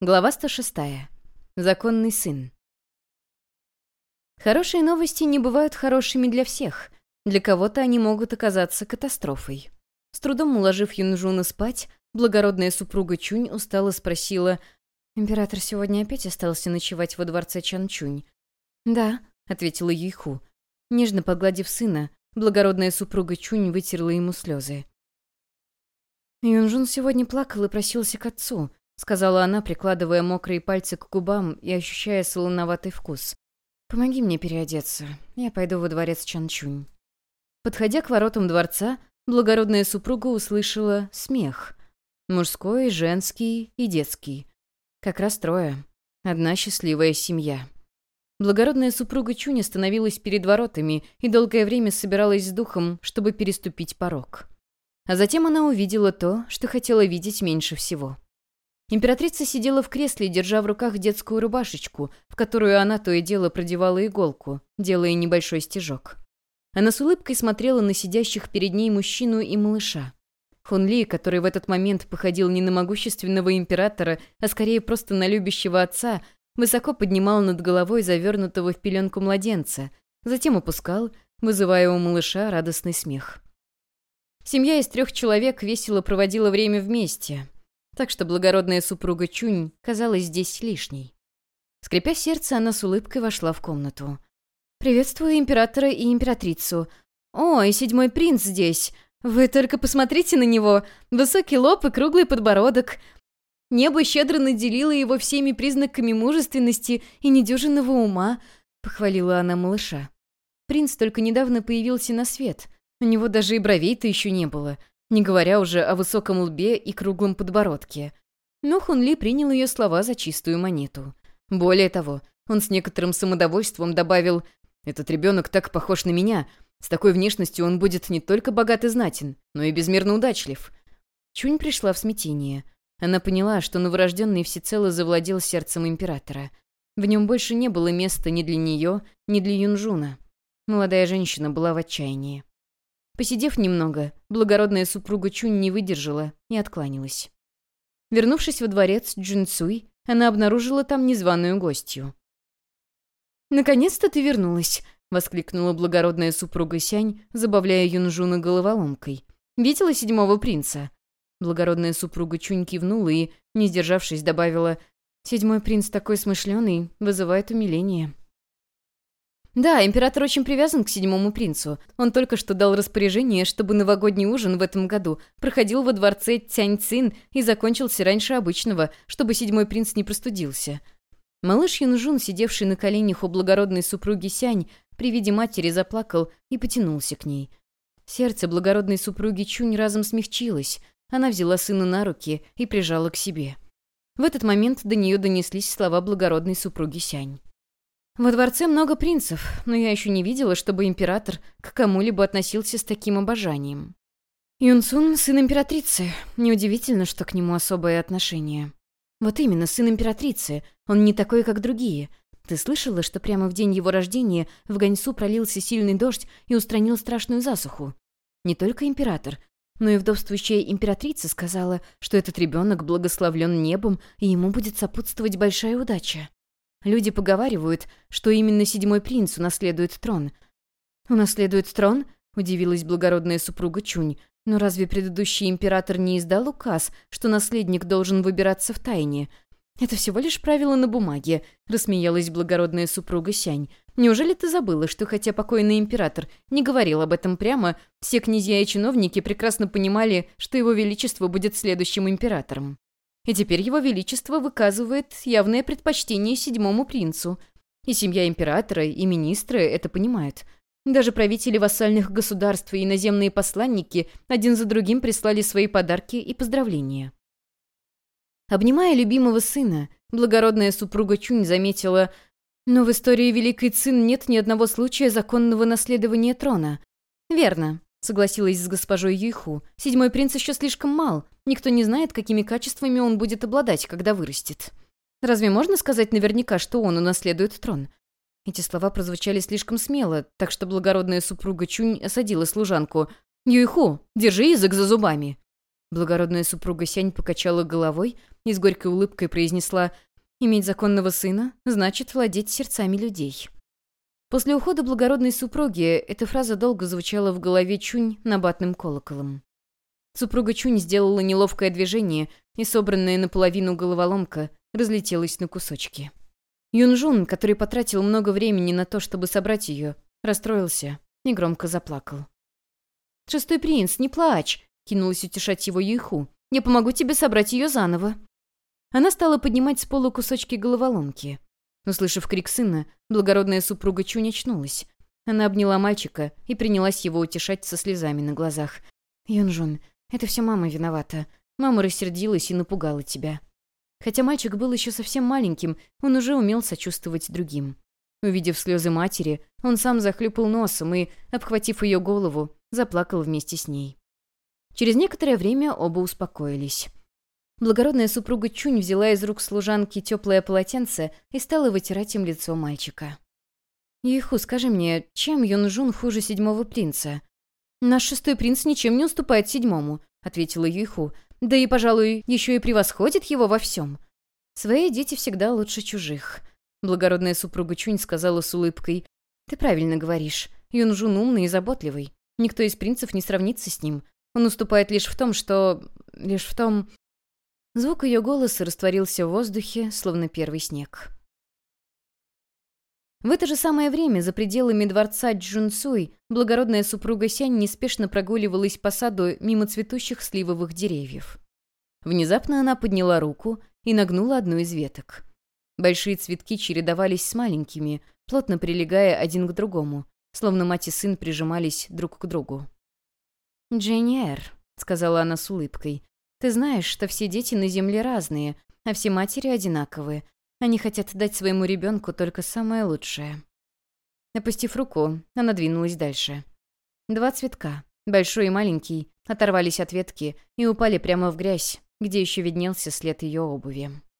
Глава 106. Законный сын. Хорошие новости не бывают хорошими для всех. Для кого-то они могут оказаться катастрофой. С трудом уложив Юнжуна спать, благородная супруга Чунь устало спросила: «Император сегодня опять остался ночевать во дворце Чанчунь?» «Да», — ответила Юйху. Нежно погладив сына, благородная супруга Чунь вытерла ему слезы. «Юнжун сегодня плакал и просился к отцу», — сказала она, прикладывая мокрые пальцы к губам и ощущая солоноватый вкус. «Помоги мне переодеться. Я пойду во дворец Чанчунь». Подходя к воротам дворца, благородная супруга услышала смех. Мужской, женский и детский. Как раз трое. Одна счастливая семья. Благородная супруга Чунь остановилась перед воротами и долгое время собиралась с духом, чтобы переступить порог. А затем она увидела то, что хотела видеть меньше всего. Императрица сидела в кресле, держа в руках детскую рубашечку, в которую она то и дело продевала иголку, делая небольшой стежок. Она с улыбкой смотрела на сидящих перед ней мужчину и малыша. Хун Ли, который в этот момент походил не на могущественного императора, а скорее просто на любящего отца, высоко поднимал над головой завернутого в пеленку младенца, затем опускал, вызывая у малыша радостный смех. Семья из 3 человек весело проводила время вместе, так что благородная супруга Чунь казалась здесь лишней. Скрипя сердце, она с улыбкой вошла в комнату. «Приветствую императора и императрицу. О, и 7-й принц здесь. Вы только посмотрите на него. Высокий лоб и круглый подбородок. Небо щедро наделило его всеми признаками мужественности и недюжинного ума», — похвалила она малыша. Принц только недавно появился на свет. У него даже и бровей-то еще не было, не говоря уже о высоком лбе и круглом подбородке. Но Хун Ли принял ее слова за чистую монету. Более того, он с некоторым самодовольством добавил: «Этот ребенок так похож на меня. С такой внешностью он будет не только богат и знатен, но и безмерно удачлив». Чунь пришла в смятение. Она поняла, что новорожденный всецело завладел сердцем императора. В нем больше не было места ни для нее, ни для Юнжуна. Молодая женщина была в отчаянии. Посидев немного, благородная супруга Чунь не выдержала и откланялась. Вернувшись во дворец Джунцуй, она обнаружила там незваную гостью. «Наконец-то ты вернулась!» — воскликнула благородная супруга Сянь, забавляя Юнжуна головоломкой. «Видела 7-го принца?» Благородная супруга Чунь кивнула и, не сдержавшись, добавила: «7-й принц такой смышленый, вызывает умиление». «Да, император очень привязан к 7-му принцу. Он только что дал распоряжение, чтобы новогодний ужин в этом году проходил во дворце Цяньцин и закончился раньше обычного, чтобы 7-й принц не простудился». Малыш Юнжун, сидевший на коленях у благородной супруги Сянь, при виде матери заплакал и потянулся к ней. Сердце благородной супруги Чунь разом смягчилось. Она взяла сына на руки и прижала к себе. В этот момент до нее донеслись слова благородной супруги Сянь. «Во дворце много принцев, но я еще не видела, чтобы император к кому-либо относился с таким обожанием. Юнсун — сын императрицы. Неудивительно, что к нему особое отношение». «Вот именно, сын императрицы. Он не такой, как другие. Ты слышала, что прямо в день его рождения в Ганьсу пролился сильный дождь и устранил страшную засуху? Не только император, но и вдовствующая императрица сказала, что этот ребенок благословлен небом, и ему будет сопутствовать большая удача. Люди поговаривают, что именно 7-й принц унаследует трон». «Унаследует трон?» — удивилась благородная супруга Чунь. «Но разве предыдущий император не издал указ, что наследник должен выбираться в тайне? Это всего лишь правило на бумаге», — рассмеялась благородная супруга Сянь. «Неужели ты забыла, что хотя покойный император не говорил об этом прямо, все князья и чиновники прекрасно понимали, что его величество будет следующим императором? И теперь его величество выказывает явное предпочтение 7-му принцу. И семья императора, и министры это понимают. Даже правители вассальных государств и иноземные посланники один за другим прислали свои подарки и поздравления». Обнимая любимого сына, благородная супруга Чунь заметила: «Но в истории Великой Цин нет ни одного случая законного наследования трона». «Верно», — согласилась с госпожой Юйху. «7-й принц еще слишком мал. Никто не знает, какими качествами он будет обладать, когда вырастет. Разве можно сказать наверняка, что он унаследует трон?» Эти слова прозвучали слишком смело, так что благородная супруга Чунь осадила служанку. «Юйху, держи язык за зубами!» Благородная супруга Сянь покачала головой и с горькой улыбкой произнесла: «Иметь законного сына значит владеть сердцами людей». После ухода благородной супруги эта фраза долго звучала в голове Чунь набатным колоколом. Супруга Чунь сделала неловкое движение, и собранная наполовину головоломка разлетелась на кусочки. Юнжун, который потратил много времени на то, чтобы собрать ее, расстроился и громко заплакал. «Шестой принц, не плачь!» — кинулась утешать его Юйху. «Я помогу тебе собрать ее заново». Она стала поднимать с пола кусочки головоломки. Услышав крик сына, благородная супруга Чунь очнулась. Она обняла мальчика и принялась его утешать со слезами на глазах. «Юнжун, это все мама виновата. Мама рассердилась и напугала тебя». Хотя мальчик был еще совсем маленьким, он уже умел сочувствовать другим. Увидев слезы матери, он сам захлюпал носом и, обхватив ее голову, заплакал вместе с ней. Через некоторое время оба успокоились. Благородная супруга Чунь взяла из рук служанки теплое полотенце и стала вытирать им лицо мальчика. «Юйху, скажи мне, чем Юнжун хуже седьмого принца?» «Наш шестой принц ничем не уступает седьмому», — ответила Юйху. «Да и, пожалуй, еще и превосходит его во всем. Свои дети всегда лучше чужих». Благородная супруга Чунь сказала с улыбкой: «Ты правильно говоришь. Юнжун умный и заботливый. Никто из принцев не сравнится с ним. Он уступает лишь в том, что... лишь в том...» Звук ее голоса растворился в воздухе, словно первый снег. В это же самое время за пределами дворца Джунцуй благородная супруга Сянь неспешно прогуливалась по саду мимо цветущих сливовых деревьев. Внезапно она подняла руку и нагнула одну из веток. Большие цветки чередовались с маленькими, плотно прилегая один к другому, словно мать и сын прижимались друг к другу. «Дженниэр», — сказала она с улыбкой, — «ты знаешь, что все дети на земле разные, а все матери одинаковые. Они хотят дать своему ребенку только самое лучшее». Опустив руку, она двинулась дальше. Два цветка, большой и маленький, оторвались от ветки и упали прямо в грязь, где еще виднелся след ее обуви.